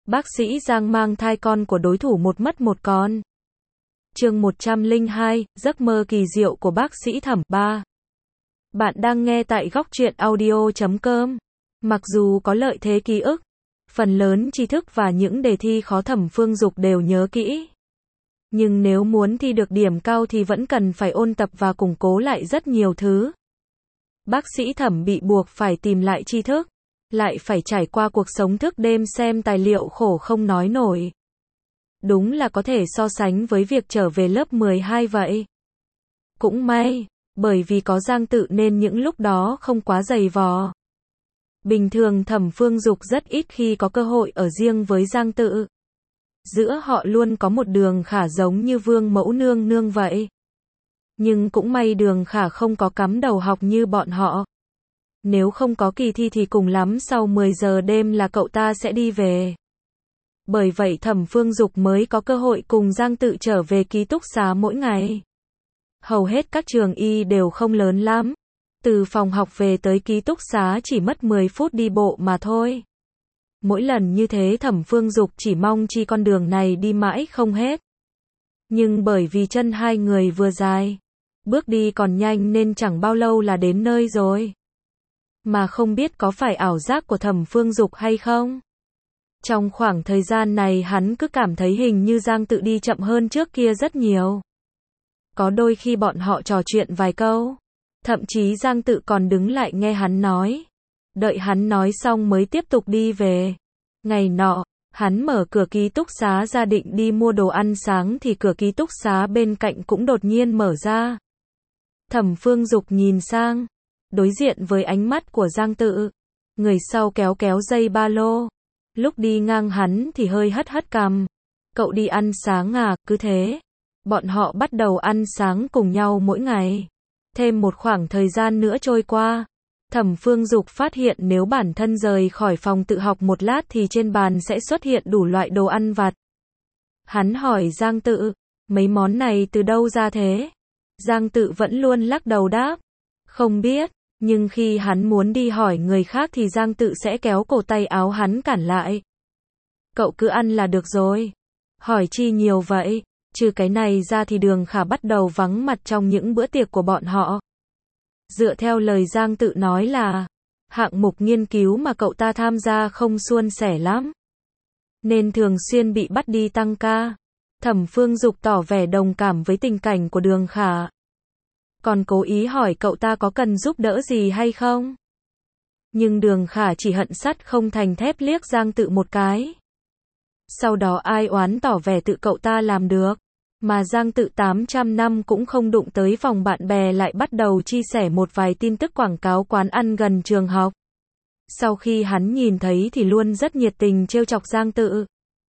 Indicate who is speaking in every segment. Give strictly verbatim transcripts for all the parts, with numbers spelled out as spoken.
Speaker 1: Bác sĩ Giang mang thai con của đối thủ một mất một con. Chương một trăm lẻ hai, giấc mơ kỳ diệu của bác sĩ Thẩm. ba. Bạn đang nghe tại góc truyện audio chấm com. Mặc dù có lợi thế ký ức, phần lớn tri thức và những đề thi khó Thẩm Phương Dục đều nhớ kỹ. Nhưng nếu muốn thi được điểm cao thì vẫn cần phải ôn tập và củng cố lại rất nhiều thứ. Bác sĩ Thẩm bị buộc phải tìm lại tri thức, lại phải trải qua cuộc sống thức đêm xem tài liệu khổ không nói nổi. Đúng là có thể so sánh với việc trở về lớp mười hai vậy. Cũng may, bởi vì có Giang Tự nên những lúc đó không quá dày vò. Bình thường Thẩm Phương Dục rất ít khi có cơ hội ở riêng với Giang Tự. Giữa họ luôn có một Đường Khả giống như vương mẫu nương nương vậy. Nhưng cũng may Đường Khả không có cắm đầu học như bọn họ. Nếu không có kỳ thi thì cùng lắm sau mười giờ đêm là cậu ta sẽ đi về. Bởi vậy Thẩm Phương Dục mới có cơ hội cùng Giang Tự trở về ký túc xá mỗi ngày. Hầu hết các trường y đều không lớn lắm. Từ phòng học về tới ký túc xá chỉ mất mười phút đi bộ mà thôi. Mỗi lần như thế Thẩm Phương Dục chỉ mong chi con đường này đi mãi không hết. Nhưng bởi vì chân hai người vừa dài, bước đi còn nhanh nên chẳng bao lâu là đến nơi rồi. Mà không biết có phải ảo giác của Thẩm Phương Dục hay không? Trong khoảng thời gian này hắn cứ cảm thấy hình như Giang Tự đi chậm hơn trước kia rất nhiều. Có đôi khi bọn họ trò chuyện vài câu, thậm chí Giang Tự còn đứng lại nghe hắn nói. Đợi hắn nói xong mới tiếp tục đi về. Ngày nọ, hắn mở cửa ký túc xá ra định đi mua đồ ăn sáng thì cửa ký túc xá bên cạnh cũng đột nhiên mở ra. Thẩm Phương Dục nhìn sang, đối diện với ánh mắt của Giang Tự. Người sau kéo kéo dây ba lô. Lúc đi ngang hắn thì hơi hất hất cằm. Cậu đi ăn sáng à? Cứ thế. Bọn họ bắt đầu ăn sáng cùng nhau mỗi ngày. Thêm một khoảng thời gian nữa trôi qua, Thẩm Phương Dục phát hiện nếu bản thân rời khỏi phòng tự học một lát thì trên bàn sẽ xuất hiện đủ loại đồ ăn vặt. Hắn hỏi Giang Tự, mấy món này từ đâu ra thế? Giang Tự vẫn luôn lắc đầu đáp, không biết, nhưng khi hắn muốn đi hỏi người khác thì Giang Tự sẽ kéo cổ tay áo hắn cản lại. Cậu cứ ăn là được rồi. Hỏi chi nhiều vậy? Trừ cái này ra thì Đường Khả bắt đầu vắng mặt trong những bữa tiệc của bọn họ. Dựa theo lời Giang Tự nói là, hạng mục nghiên cứu mà cậu ta tham gia không suôn sẻ lắm, nên thường xuyên bị bắt đi tăng ca. Thẩm Phương Dục tỏ vẻ đồng cảm với tình cảnh của Đường Khả. Còn cố ý hỏi cậu ta có cần giúp đỡ gì hay không. Nhưng Đường Khả chỉ hận sắt không thành thép liếc Giang Tự một cái. Sau đó ai oán tỏ vẻ tự cậu ta làm được. Mà Giang Tự tám trăm năm cũng không đụng tới vòng bạn bè lại bắt đầu chia sẻ một vài tin tức quảng cáo quán ăn gần trường học. Sau khi hắn nhìn thấy thì luôn rất nhiệt tình trêu chọc Giang Tự.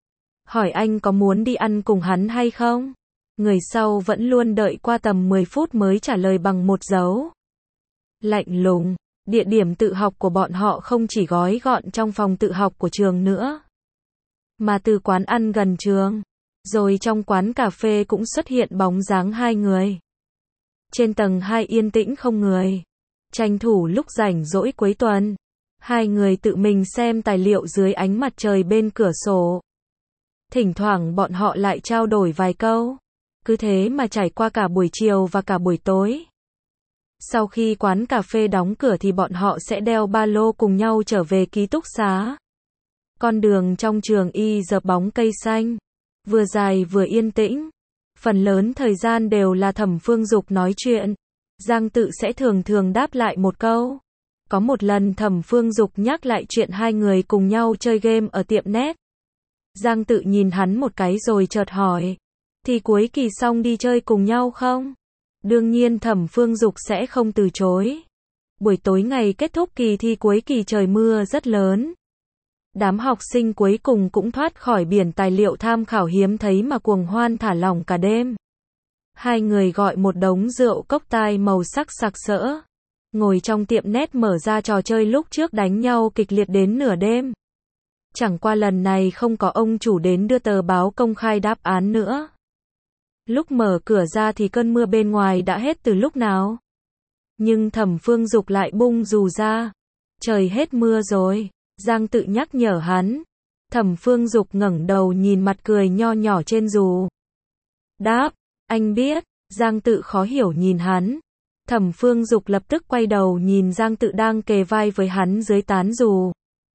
Speaker 1: Hỏi anh có muốn đi ăn cùng hắn hay không? Người sau vẫn luôn đợi qua tầm mười phút mới trả lời bằng một dấu lạnh lùng. Địa điểm tự học của bọn họ không chỉ gói gọn trong phòng tự học của trường nữa, mà từ quán ăn gần trường. Rồi trong quán cà phê cũng xuất hiện bóng dáng hai người. Trên tầng hai yên tĩnh không người. Tranh thủ lúc rảnh rỗi cuối tuần, hai người tự mình xem tài liệu dưới ánh mặt trời bên cửa sổ. Thỉnh thoảng bọn họ lại trao đổi vài câu. Cứ thế mà trải qua cả buổi chiều và cả buổi tối. Sau khi quán cà phê đóng cửa thì bọn họ sẽ đeo ba lô cùng nhau trở về ký túc xá. Con đường trong trường y dợp bóng cây xanh, vừa dài vừa yên tĩnh. Phần lớn thời gian đều là Thẩm Phương Dục nói chuyện. Giang Tự sẽ thường thường đáp lại một câu. Có một lần Thẩm Phương Dục nhắc lại chuyện hai người cùng nhau chơi game ở tiệm net. Giang Tự nhìn hắn một cái rồi chợt hỏi, thì cuối kỳ xong đi chơi cùng nhau không? Đương nhiên Thẩm Phương Dục sẽ không từ chối. Buổi tối ngày kết thúc kỳ thi cuối kỳ trời mưa rất lớn. Đám học sinh cuối cùng cũng thoát khỏi biển tài liệu tham khảo hiếm thấy mà cuồng hoan thả lỏng cả đêm. Hai người gọi một đống rượu cốc tai màu sắc sặc sỡ. Ngồi trong tiệm net mở ra trò chơi lúc trước đánh nhau kịch liệt đến nửa đêm. Chẳng qua lần này không có ông chủ đến đưa tờ báo công khai đáp án nữa. Lúc mở cửa ra thì cơn mưa bên ngoài đã hết từ lúc nào. Nhưng Thẩm Phương Dục lại bung dù ra. Trời hết mưa rồi. Giang Tự nhắc nhở hắn. Thẩm Phương Dục ngẩng đầu nhìn mặt cười nho nhỏ trên dù. Đáp, anh biết. Giang Tự khó hiểu nhìn hắn. Thẩm Phương Dục lập tức quay đầu nhìn Giang Tự đang kề vai với hắn dưới tán dù.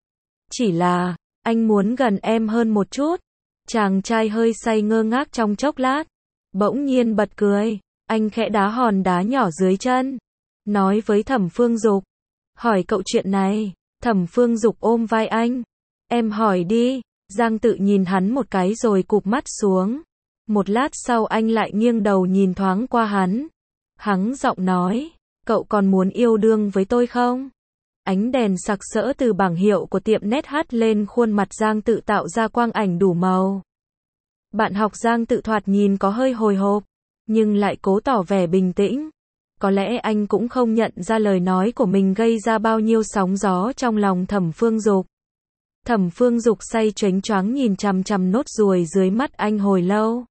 Speaker 1: Chỉ là, anh muốn gần em hơn một chút. Chàng trai hơi say ngơ ngác trong chốc lát. Bỗng nhiên bật cười. Anh khẽ đá hòn đá nhỏ dưới chân. Nói với Thẩm Phương Dục. Hỏi cậu chuyện này. Thẩm Phương Dục ôm vai anh. Em hỏi đi. Giang Tự nhìn hắn một cái rồi cụp mắt xuống. Một lát sau anh lại nghiêng đầu nhìn thoáng qua hắn. Hắng giọng nói. Cậu còn muốn yêu đương với tôi không? Ánh đèn sặc sỡ từ bảng hiệu của tiệm nét hắt lên khuôn mặt Giang Tự tạo ra quang ảnh đủ màu. Bạn học Giang Tự thoạt nhìn có hơi hồi hộp, nhưng lại cố tỏ vẻ bình tĩnh. Có lẽ anh cũng không nhận ra lời nói của mình gây ra bao nhiêu sóng gió trong lòng Thẩm Phương Dục. Thẩm Phương Dục say choáng choáng nhìn chằm chằm nốt ruồi dưới mắt anh hồi lâu.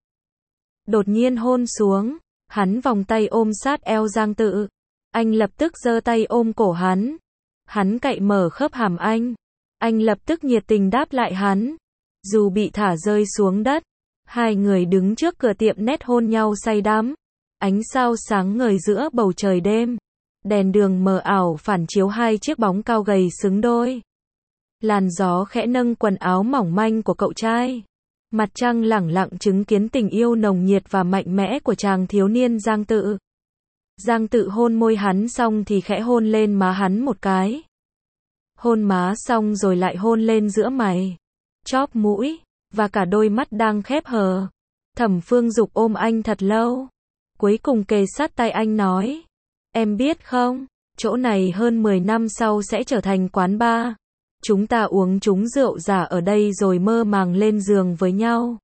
Speaker 1: Đột nhiên hôn xuống, hắn vòng tay ôm sát eo Giang Tự. Anh lập tức giơ tay ôm cổ hắn. Hắn cạy mở khớp hàm anh. Anh lập tức nhiệt tình đáp lại hắn. Dù bị thả rơi xuống đất, hai người đứng trước cửa tiệm nét hôn nhau say đắm. Ánh sao sáng ngời giữa bầu trời đêm. Đèn đường mờ ảo phản chiếu hai chiếc bóng cao gầy xứng đôi. Làn gió khẽ nâng quần áo mỏng manh của cậu trai. Mặt trăng lẳng lặng chứng kiến tình yêu nồng nhiệt và mạnh mẽ của chàng thiếu niên Giang Tự. Giang Tự hôn môi hắn xong thì khẽ hôn lên má hắn một cái. Hôn má xong rồi lại hôn lên giữa mày, chóp mũi, và cả đôi mắt đang khép hờ. Thẩm Phương Dục ôm anh thật lâu. Cuối cùng kề sát tay anh nói. Em biết không, chỗ này hơn mười năm sau sẽ trở thành quán bar. Chúng ta uống trúng rượu giả ở đây rồi mơ màng lên giường với nhau.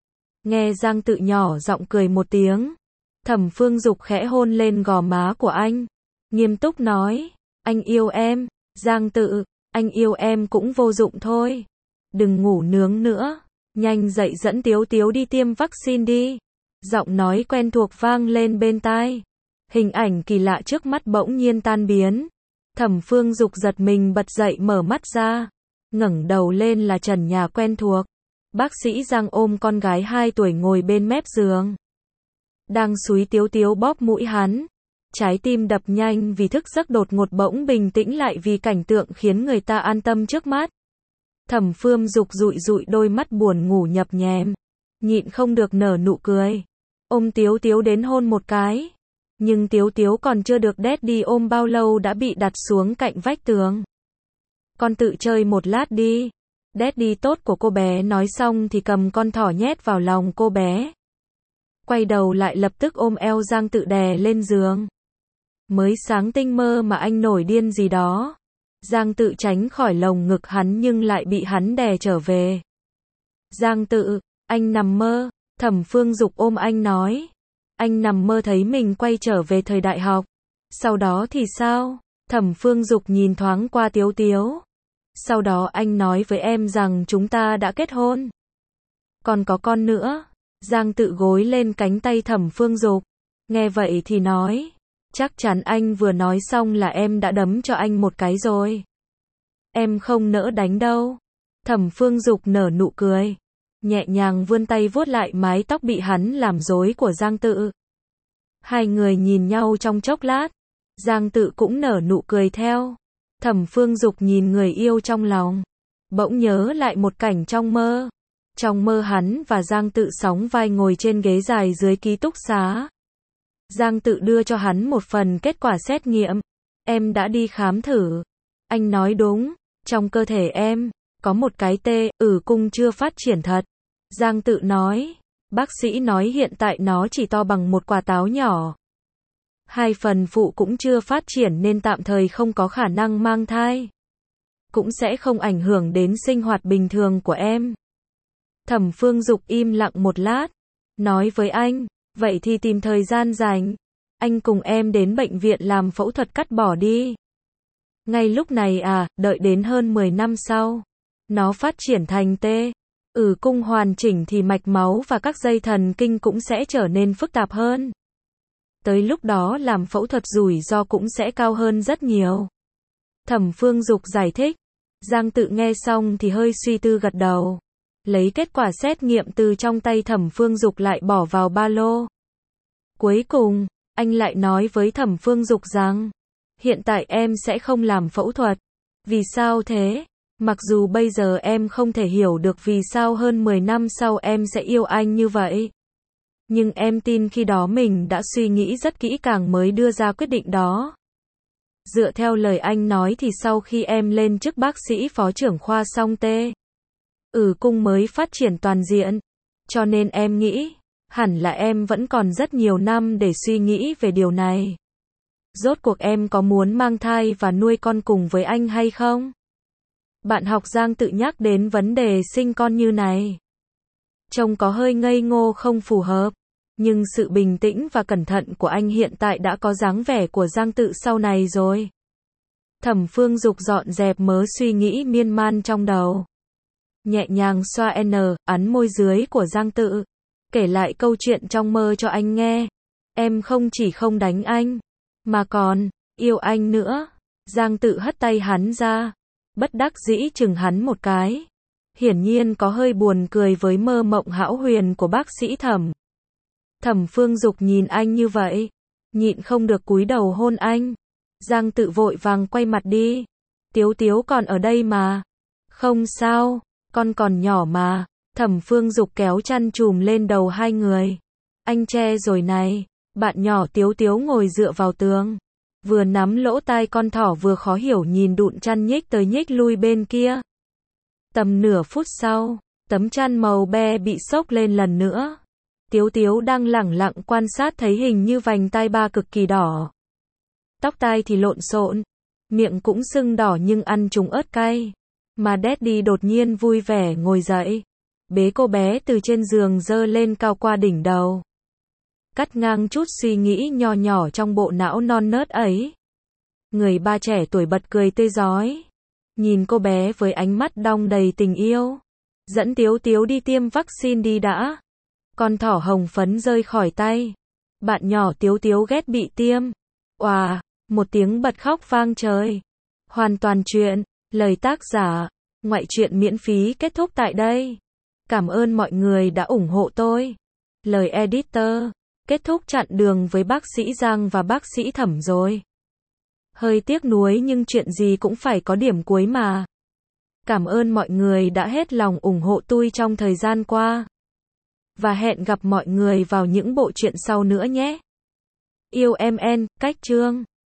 Speaker 1: Nghe Giang Tự nhỏ giọng cười một tiếng. Thẩm Phương Dục khẽ hôn lên gò má của anh. Nghiêm túc nói. Anh yêu em. Giang Tự, anh yêu em cũng vô dụng thôi. Đừng ngủ nướng nữa. Nhanh dậy dẫn Tiếu Tiếu đi tiêm vaccine đi. Giọng nói quen thuộc vang lên bên tai. Hình ảnh kỳ lạ trước mắt bỗng nhiên tan biến. Thẩm Phương Dục giật mình bật dậy mở mắt ra. Ngẩng đầu lên là trần nhà quen thuộc. Bác sĩ Giang ôm con gái hai tuổi ngồi bên mép giường. Đang xúi Tiếu Tiếu bóp mũi hắn. Trái tim đập nhanh vì thức giấc đột ngột bỗng bình tĩnh lại vì cảnh tượng khiến người ta an tâm trước mắt. Thẩm Phương Dục dụi dụi đôi mắt buồn ngủ nhập nhèm. Nhịn không được nở nụ cười. Ôm Tiếu Tiếu đến hôn một cái. Nhưng Tiếu Tiếu còn chưa được Daddy ôm bao lâu đã bị đặt xuống cạnh vách tường. Con tự chơi một lát đi. Daddy tốt của cô bé nói xong thì cầm con thỏ nhét vào lòng cô bé. Quay đầu lại lập tức ôm eo Giang Tự đè lên giường. Mới sáng tinh mơ mà anh nổi điên gì đó. Giang Tự tránh khỏi lồng ngực hắn nhưng lại bị hắn đè trở về. Giang Tự, anh nằm mơ. Thẩm Phương Dục ôm anh nói. Anh nằm mơ thấy mình quay trở về thời đại học. Sau đó thì sao? Thẩm Phương Dục nhìn thoáng qua Tiếu Tiếu. Sau đó anh nói với em rằng chúng ta đã kết hôn. Còn có con nữa. Giang Tự gối lên cánh tay Thẩm Phương Dục. Nghe vậy thì nói. Chắc chắn anh vừa nói xong là em đã đấm cho anh một cái rồi. Em không nỡ đánh đâu. Thẩm Phương Dục nở nụ cười. Nhẹ nhàng vươn tay vuốt lại mái tóc bị hắn làm rối của Giang Tự. Hai người nhìn nhau trong chốc lát. Giang Tự cũng nở nụ cười theo. Thẩm Phương Dục nhìn người yêu trong lòng. Bỗng nhớ lại một cảnh trong mơ. Trong mơ hắn và Giang Tự sóng vai ngồi trên ghế dài dưới ký túc xá. Giang Tự đưa cho hắn một phần kết quả xét nghiệm. Em đã đi khám thử. Anh nói đúng, trong cơ thể em có một cái tê, tử cung chưa phát triển thật. Giang Tự nói. Bác sĩ nói hiện tại nó chỉ to bằng một quả táo nhỏ. Hai phần phụ cũng chưa phát triển nên tạm thời không có khả năng mang thai. Cũng sẽ không ảnh hưởng đến sinh hoạt bình thường của em. Thẩm Phương Dục im lặng một lát. Nói với anh. Vậy thì tìm thời gian rảnh. Anh cùng em đến bệnh viện làm phẫu thuật cắt bỏ đi. Ngay lúc này à, đợi đến hơn mười năm sau. Nó phát triển thành tê. Tử cung hoàn chỉnh thì mạch máu và các dây thần kinh cũng sẽ trở nên phức tạp hơn. Tới lúc đó làm phẫu thuật rủi ro cũng sẽ cao hơn rất nhiều. Thẩm Phương Dục giải thích. Giang Tự nghe xong thì hơi suy tư gật đầu. Lấy kết quả xét nghiệm từ trong tay Thẩm Phương Dục lại bỏ vào ba lô. Cuối cùng, anh lại nói với Thẩm Phương Dục rằng, hiện tại em sẽ không làm phẫu thuật. Vì sao thế? Mặc dù bây giờ em không thể hiểu được vì sao hơn mười năm sau em sẽ yêu anh như vậy. Nhưng em tin khi đó mình đã suy nghĩ rất kỹ càng mới đưa ra quyết định đó. Dựa theo lời anh nói thì sau khi em lên chức bác sĩ phó trưởng khoa xong tê. Ừ cung mới phát triển toàn diện. Cho nên em nghĩ, hẳn là em vẫn còn rất nhiều năm để suy nghĩ về điều này. Rốt cuộc em có muốn mang thai và nuôi con cùng với anh hay không? Bạn học Giang Tự nhắc đến vấn đề sinh con như này. Trông có hơi ngây ngô không phù hợp. Nhưng sự bình tĩnh và cẩn thận của anh hiện tại đã có dáng vẻ của Giang Tự sau này rồi. Thẩm Phương Dục dọn dẹp mớ suy nghĩ miên man trong đầu. Nhẹ nhàng xoa n, ấn môi dưới của Giang Tự. Kể lại câu chuyện trong mơ cho anh nghe. Em không chỉ không đánh anh, mà còn yêu anh nữa. Giang Tự hất tay hắn ra. Bất đắc dĩ chừng hắn một cái. Hiển nhiên có hơi buồn cười với mơ mộng hão huyền của bác sĩ Thẩm. Thẩm Phương Dục nhìn anh như vậy, nhịn không được cúi đầu hôn anh. Giang Tự vội vàng quay mặt đi. Tiếu Tiếu còn ở đây mà. Không sao, con còn nhỏ mà. Thẩm Phương Dục kéo chăn chùm lên đầu hai người. Anh che rồi này. Bạn nhỏ Tiếu Tiếu ngồi dựa vào tường. Vừa nắm lỗ tai con thỏ vừa khó hiểu nhìn đụn chăn nhích tới nhích lui bên kia. Tầm nửa phút sau, tấm chăn màu be bị xốc lên lần nữa. Tiếu Tiếu đang lẳng lặng quan sát thấy hình như vành tai ba cực kỳ đỏ. Tóc tai thì lộn xộn, miệng cũng sưng đỏ nhưng ăn trúng ớt cay. Mà Daddy đột nhiên vui vẻ ngồi dậy, bế cô bé từ trên giường giơ lên cao qua đỉnh đầu. Cắt ngang chút suy nghĩ nho nhỏ trong bộ não non nớt ấy. Người ba trẻ tuổi bật cười tươi rói, nhìn cô bé với ánh mắt đong đầy tình yêu. Dẫn Tiếu Tiếu đi tiêm vaccine đi đã. Con thỏ hồng phấn rơi khỏi tay. Bạn nhỏ Tiếu Tiếu ghét bị tiêm. Oà, một tiếng bật khóc vang trời. Hoàn toàn chuyện, lời tác giả, ngoại truyện miễn phí kết thúc tại đây. Cảm ơn mọi người đã ủng hộ tôi. Lời editor, kết thúc chặng đường với bác sĩ Giang và bác sĩ Thẩm rồi. Hơi tiếc nuối nhưng chuyện gì cũng phải có điểm cuối mà. Cảm ơn mọi người đã hết lòng ủng hộ tôi trong thời gian qua. Và hẹn gặp mọi người vào những bộ truyện sau nữa nhé. Yêu em en, cách chương.